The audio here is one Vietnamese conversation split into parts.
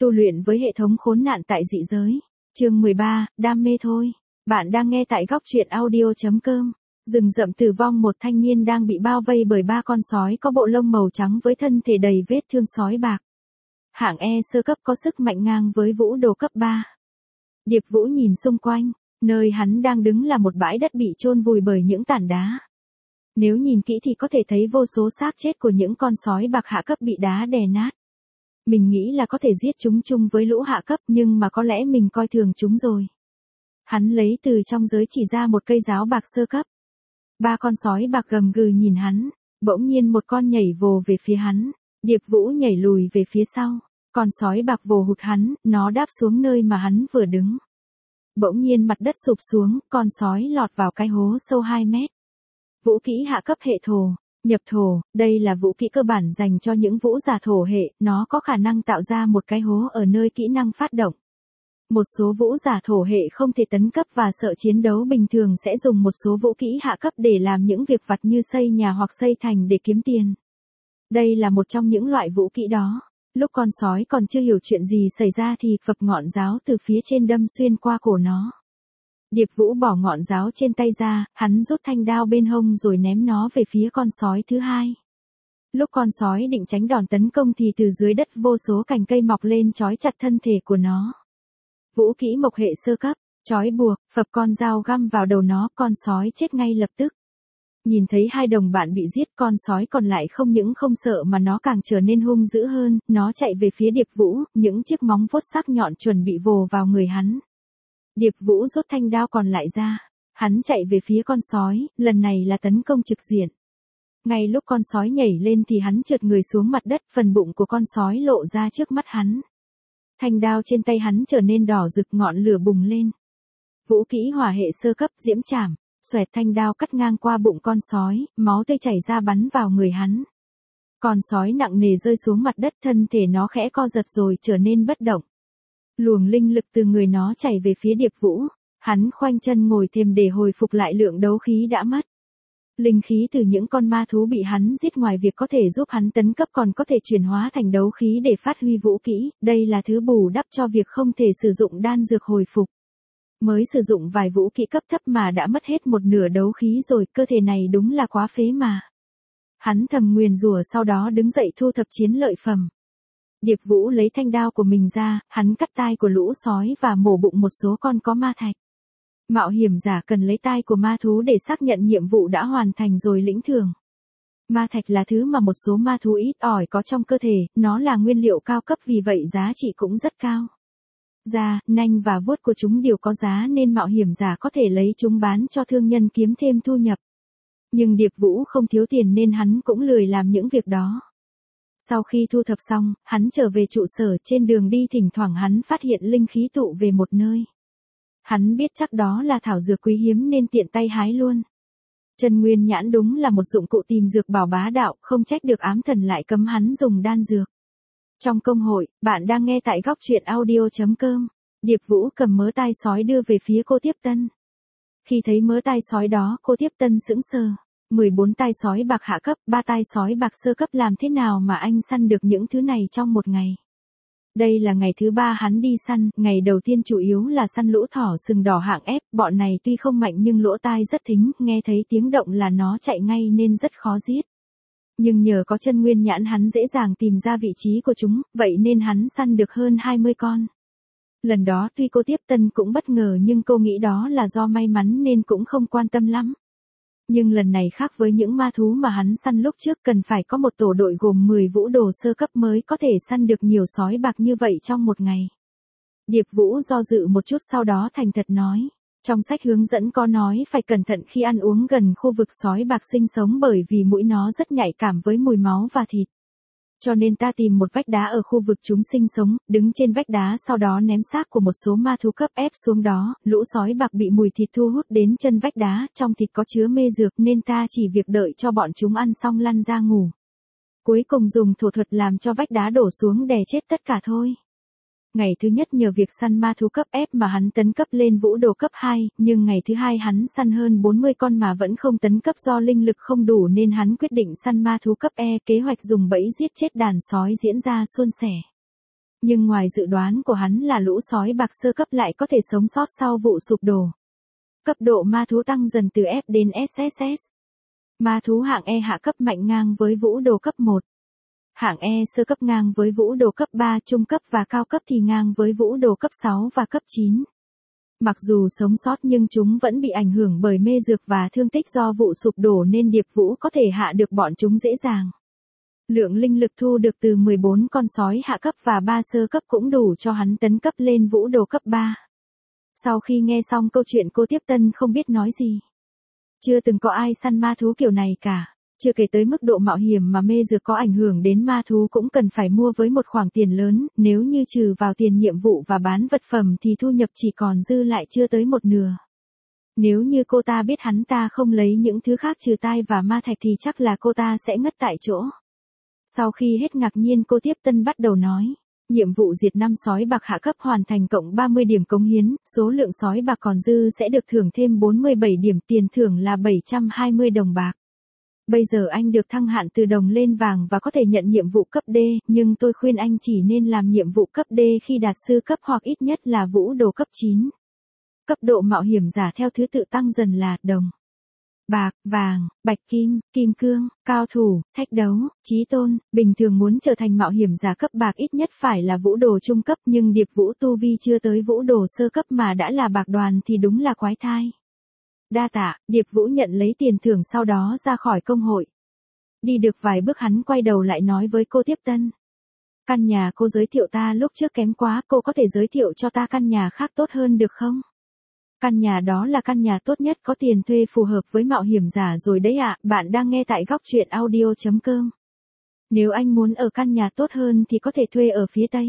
Tu luyện với hệ thống khốn nạn tại dị giới. Chương 13, đam mê thôi. Bạn đang nghe tại góc truyện audio.com. Rừng rậm tử vong, một thanh niên đang bị bao vây bởi 3 con sói có bộ lông màu trắng với thân thể đầy vết thương sói bạc. Hạng E sơ cấp có sức mạnh ngang với vũ đồ cấp 3. Điệp Vũ nhìn xung quanh, nơi hắn đang đứng là một bãi đất bị chôn vùi bởi những tảng đá. Nếu nhìn kỹ thì có thể thấy vô số xác chết của những con sói bạc hạ cấp bị đá đè nát. Mình nghĩ là có thể giết chúng chung với lũ hạ cấp, nhưng mà có lẽ mình coi thường chúng rồi. Hắn lấy từ trong giới chỉ ra một cây giáo bạc sơ cấp. 3 con sói bạc gầm gừ nhìn hắn, bỗng nhiên một con nhảy vồ về phía hắn. Điệp Vũ nhảy lùi về phía sau, con sói bạc vồ hụt hắn, nó đáp xuống nơi mà hắn vừa đứng. Bỗng nhiên mặt đất sụp xuống, con sói lọt vào cái hố sâu 2 mét. Vũ kỹ hạ cấp hệ thổ. Nhập thổ, đây là vũ kỹ cơ bản dành cho những vũ giả thổ hệ, nó có khả năng tạo ra một cái hố ở nơi kỹ năng phát động. Một số vũ giả thổ hệ không thể tấn cấp và sợ chiến đấu bình thường sẽ dùng một số vũ kỹ hạ cấp để làm những việc vặt như xây nhà hoặc xây thành để kiếm tiền. Đây là một trong những loại vũ kỹ đó. Lúc con sói còn chưa hiểu chuyện gì xảy ra thì phập ngọn giáo từ phía trên đâm xuyên qua cổ nó. Điệp Vũ bỏ ngọn giáo trên tay ra, hắn rút thanh đao bên hông rồi ném nó về phía con sói thứ hai. Lúc con sói định tránh đòn tấn công thì từ dưới đất vô số cành cây mọc lên trói chặt thân thể của nó. Vũ kỹ mộc hệ sơ cấp, trói buộc, phập con dao găm vào đầu nó, con sói chết ngay lập tức. Nhìn thấy 2 đồng bạn bị giết, con sói còn lại không những không sợ mà nó càng trở nên hung dữ hơn, nó chạy về phía Điệp Vũ, những chiếc móng vuốt sắc nhọn chuẩn bị vồ vào người hắn. Điệp Vũ rút thanh đao còn lại ra, hắn chạy về phía con sói, lần này là tấn công trực diện. Ngay lúc con sói nhảy lên thì hắn trượt người xuống mặt đất, phần bụng của con sói lộ ra trước mắt hắn. Thanh đao trên tay hắn trở nên đỏ rực, ngọn lửa bùng lên. Vũ kỹ hỏa hệ sơ cấp, diễm trảm, xoẹt, thanh đao cắt ngang qua bụng con sói, máu tươi chảy ra bắn vào người hắn. Con sói nặng nề rơi xuống mặt đất, thân thể nó khẽ co giật rồi trở nên bất động. Luồng linh lực từ người nó chảy về phía Điệp Vũ, hắn khoanh chân ngồi thêm để hồi phục lại lượng đấu khí đã mất. Linh khí từ những con ma thú bị hắn giết ngoài việc có thể giúp hắn tấn cấp còn có thể chuyển hóa thành đấu khí để phát huy vũ kỹ, đây là thứ bù đắp cho việc không thể sử dụng đan dược hồi phục. Mới sử dụng vài vũ kỹ cấp thấp mà đã mất hết một nửa đấu khí rồi, cơ thể này đúng là quá phế mà. Hắn thầm nguyền rủa, sau đó đứng dậy thu thập chiến lợi phẩm. Điệp Vũ lấy thanh đao của mình ra, hắn cắt tai của lũ sói và mổ bụng một số con có ma thạch. Mạo hiểm giả cần lấy tai của ma thú để xác nhận nhiệm vụ đã hoàn thành rồi lĩnh thưởng. Ma thạch là thứ mà một số ma thú ít ỏi có trong cơ thể, nó là nguyên liệu cao cấp vì vậy giá trị cũng rất cao. Da, nanh và vuốt của chúng đều có giá nên mạo hiểm giả có thể lấy chúng bán cho thương nhân kiếm thêm thu nhập. Nhưng Điệp Vũ không thiếu tiền nên hắn cũng lười làm những việc đó. Sau khi thu thập xong, hắn trở về trụ sở, trên đường đi thỉnh thoảng hắn phát hiện linh khí tụ về một nơi. Hắn biết chắc đó là thảo dược quý hiếm nên tiện tay hái luôn. Chân nguyên nhãn đúng là một dụng cụ tìm dược bảo bá đạo, không trách được ám thần lại cấm hắn dùng đan dược. Trong công hội, bạn đang nghe tại góc truyện audio.com. Điệp Vũ cầm mớ tai sói đưa về phía cô Tiếp Tân. Khi thấy mớ tai sói đó, cô Tiếp Tân sững sờ. 14 tai sói bạc hạ cấp, 3 tai sói bạc sơ cấp, làm thế nào mà anh săn được những thứ này trong một ngày? Đây là ngày thứ 3 hắn đi săn, ngày đầu tiên chủ yếu là săn lũ thỏ sừng đỏ hạng F, bọn này tuy không mạnh nhưng lỗ tai rất thính, nghe thấy tiếng động là nó chạy ngay nên rất khó giết. Nhưng nhờ có chân nguyên nhãn hắn dễ dàng tìm ra vị trí của chúng, vậy nên hắn săn được hơn 20 con. Lần đó tuy cô Tiếp Tân cũng bất ngờ nhưng cô nghĩ đó là do may mắn nên cũng không quan tâm lắm. Nhưng lần này khác với những ma thú mà hắn săn lúc trước, cần phải có một tổ đội gồm 10 vũ đồ sơ cấp mới có thể săn được nhiều sói bạc như vậy trong một ngày. Điệp Vũ do dự một chút sau đó thành thật nói. Trong sách hướng dẫn có nói phải cẩn thận khi ăn uống gần khu vực sói bạc sinh sống bởi vì mũi nó rất nhạy cảm với mùi máu và thịt. Cho nên ta tìm một vách đá ở khu vực chúng sinh sống, đứng trên vách đá sau đó ném xác của một số ma thú cấp ép xuống đó, lũ sói bạc bị mùi thịt thu hút đến chân vách đá, trong thịt có chứa mê dược nên ta chỉ việc đợi cho bọn chúng ăn xong lăn ra ngủ. Cuối cùng dùng thổ thuật làm cho vách đá đổ xuống đè chết tất cả thôi. Ngày thứ nhất nhờ việc săn ma thú cấp F mà hắn tấn cấp lên vũ đồ cấp 2, nhưng ngày thứ hai hắn săn hơn 40 con mà vẫn không tấn cấp do linh lực không đủ nên hắn quyết định săn ma thú cấp E, kế hoạch dùng bẫy giết chết đàn sói diễn ra suôn sẻ. Nhưng ngoài dự đoán của hắn là lũ sói bạc sơ cấp lại có thể sống sót sau vụ sụp đổ. Cấp độ ma thú tăng dần từ F đến SSS. Ma thú hạng E hạ cấp mạnh ngang với vũ đồ cấp 1. Hạng E sơ cấp ngang với vũ đồ cấp 3, trung cấp và cao cấp thì ngang với vũ đồ cấp 6 và cấp 9. Mặc dù sống sót nhưng chúng vẫn bị ảnh hưởng bởi mê dược và thương tích do vụ sụp đổ nên Điệp Vũ có thể hạ được bọn chúng dễ dàng. Lượng linh lực thu được từ 14 con sói hạ cấp và 3 sơ cấp cũng đủ cho hắn tấn cấp lên vũ đồ cấp 3. Sau khi nghe xong câu chuyện cô Tiếp Tân không biết nói gì. Chưa từng có ai săn ma thú kiểu này cả. Chưa kể tới mức độ mạo hiểm mà mê dược có ảnh hưởng đến ma thú cũng cần phải mua với một khoản tiền lớn, nếu như trừ vào tiền nhiệm vụ và bán vật phẩm thì thu nhập chỉ còn dư lại chưa tới một nửa. Nếu như cô ta biết hắn ta không lấy những thứ khác trừ tai và ma thạch thì chắc là cô ta sẽ ngất tại chỗ. Sau khi hết ngạc nhiên cô Tiếp Tân bắt đầu nói. Nhiệm vụ diệt 5 sói bạc hạ cấp hoàn thành cộng 30 điểm cống hiến, số lượng sói bạc còn dư sẽ được thưởng thêm 47 điểm, tiền thưởng là 720 đồng bạc. Bây giờ anh được thăng hạn từ đồng lên vàng và có thể nhận nhiệm vụ cấp D, nhưng tôi khuyên anh chỉ nên làm nhiệm vụ cấp D khi đạt sư cấp hoặc ít nhất là vũ đồ cấp 9. Cấp độ mạo hiểm giả theo thứ tự tăng dần là đồng, bạc, vàng, bạch kim, kim cương, cao thủ, thách đấu, chí tôn. Bình thường muốn trở thành mạo hiểm giả cấp bạc ít nhất phải là vũ đồ trung cấp, nhưng Điệp Vũ tu vi chưa tới vũ đồ sơ cấp mà đã là bạc đoàn thì đúng là quái thai. Đa tạ, Điệp Vũ nhận lấy tiền thưởng sau đó ra khỏi công hội. Đi được vài bước hắn quay đầu lại nói với cô Tiếp Tân. Căn nhà cô giới thiệu ta lúc trước kém quá, cô có thể giới thiệu cho ta căn nhà khác tốt hơn được không? Căn nhà đó là căn nhà tốt nhất, có tiền thuê phù hợp với mạo hiểm giả rồi đấy ạ. Bạn đang nghe tại góc truyện audio.com. Nếu anh muốn ở căn nhà tốt hơn thì có thể thuê ở phía Tây.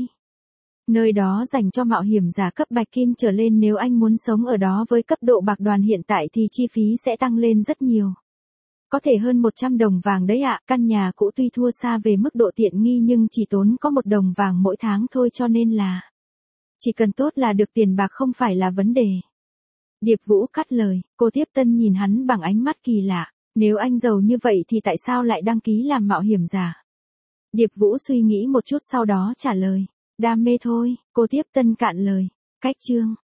Nơi đó dành cho mạo hiểm giả cấp bạch kim trở lên, nếu anh muốn sống ở đó với cấp độ bạc đoàn hiện tại thì chi phí sẽ tăng lên rất nhiều. Có thể hơn 100 đồng vàng đấy ạ. Căn nhà cũ tuy thua xa về mức độ tiện nghi nhưng chỉ tốn có 1 đồng vàng mỗi tháng thôi, cho nên là chỉ cần tốt là được, tiền bạc không phải là vấn đề. Điệp Vũ cắt lời, cô Tiếp Tân nhìn hắn bằng ánh mắt kỳ lạ. Nếu anh giàu như vậy thì tại sao lại đăng ký làm mạo hiểm giả? Điệp Vũ suy nghĩ một chút sau đó trả lời. Đam mê thôi, cô Tiếp Tân cạn lời. Cách chương